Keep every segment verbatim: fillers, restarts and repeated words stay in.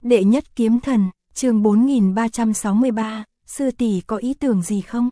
Đệ nhất kiếm thần, chương bốn nghìn ba trăm sáu mươi ba, sư tỷ có ý tưởng gì không?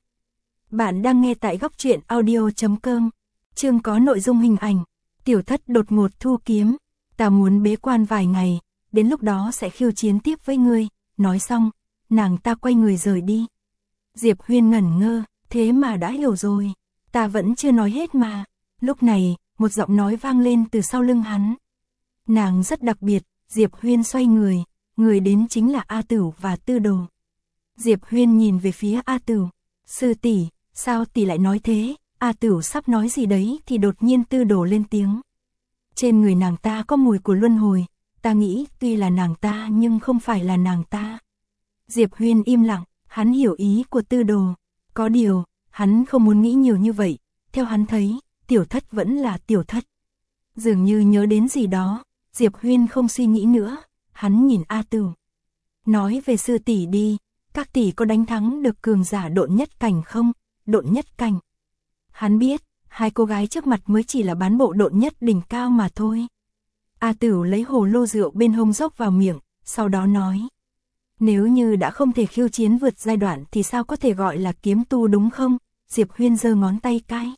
Bạn đang nghe tại góc truyện audio chấm com. Chương có nội dung hình ảnh. Tiểu thất đột ngột thu kiếm. Ta muốn bế quan vài ngày, đến lúc đó sẽ khiêu chiến tiếp với ngươi. Nói xong, nàng ta quay người rời đi. Diệp Huyên ngẩn ngơ, thế mà đã hiểu rồi. Ta vẫn chưa nói hết mà. Lúc này, một giọng nói vang lên từ sau lưng hắn. Nàng rất đặc biệt. Diệp Huyên xoay người, người đến chính là A Tửu và Tư Đồ. Diệp Huyên nhìn về phía A Tửu, sư tỷ, sao tỷ lại nói thế? A Tửu sắp nói gì đấy thì đột nhiên Tư Đồ lên tiếng. Trên người nàng ta có mùi của luân hồi, ta nghĩ tuy là nàng ta nhưng không phải là nàng ta. Diệp Huyên im lặng, hắn hiểu ý của Tư Đồ, có điều, hắn không muốn nghĩ nhiều như vậy, theo hắn thấy, tiểu thất vẫn là tiểu thất. Dường như nhớ đến gì đó, Diệp Huyên không suy nghĩ nữa, hắn nhìn A Tửu. Nói về sư tỷ đi, các tỷ có đánh thắng được cường giả độn nhất cảnh không? Độn nhất cảnh. Hắn biết, hai cô gái trước mặt mới chỉ là bán bộ độn nhất đỉnh cao mà thôi. A Tửu lấy hồ lô rượu bên hông dốc vào miệng, sau đó nói. Nếu như đã không thể khiêu chiến vượt giai đoạn thì sao có thể gọi là kiếm tu đúng không? Diệp Huyên giơ ngón tay cái.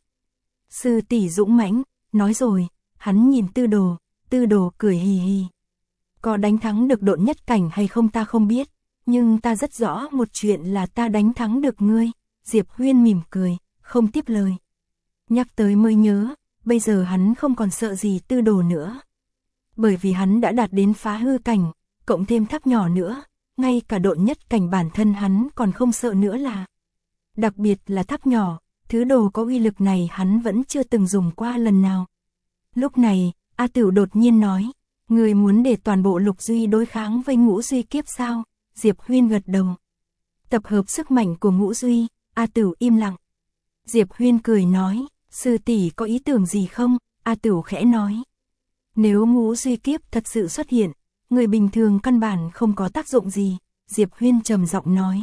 Sư tỷ dũng mãnh, nói rồi, hắn nhìn Tư Đồ. Tư Đồ cười hì hì. Có đánh thắng được độn nhất cảnh hay không ta không biết, nhưng ta rất rõ một chuyện là ta đánh thắng được ngươi. Diệp Huyên mỉm cười, không tiếp lời. Nhắc tới mới nhớ, bây giờ hắn không còn sợ gì Tư Đồ nữa. Bởi vì hắn đã đạt đến phá hư cảnh, cộng thêm tháp nhỏ nữa, ngay cả độn nhất cảnh bản thân hắn còn không sợ nữa là. Đặc biệt là tháp nhỏ, thứ đồ có uy lực này hắn vẫn chưa từng dùng qua lần nào. Lúc này, A Tửu đột nhiên nói, người muốn để toàn bộ Lục Duy đối kháng với Ngũ Duy kiếp sao? Diệp Huyên gật đầu. Tập hợp sức mạnh của Ngũ Duy, A Tửu im lặng. Diệp Huyên cười nói, sư tỷ có ý tưởng gì không? A Tửu khẽ nói. Nếu Ngũ Duy kiếp thật sự xuất hiện, người bình thường căn bản không có tác dụng gì, Diệp Huyên trầm giọng nói.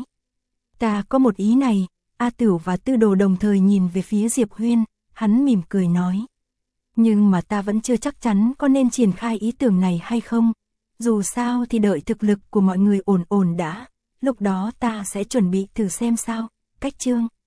Ta có một ý này, A Tửu và Tư Đồ đồng thời nhìn về phía Diệp Huyên, hắn mỉm cười nói. Nhưng mà ta vẫn chưa chắc chắn có nên triển khai ý tưởng này hay không. Dù sao thì đợi thực lực của mọi người ổn ổn đã, lúc đó ta sẽ chuẩn bị thử xem sao. Cách chương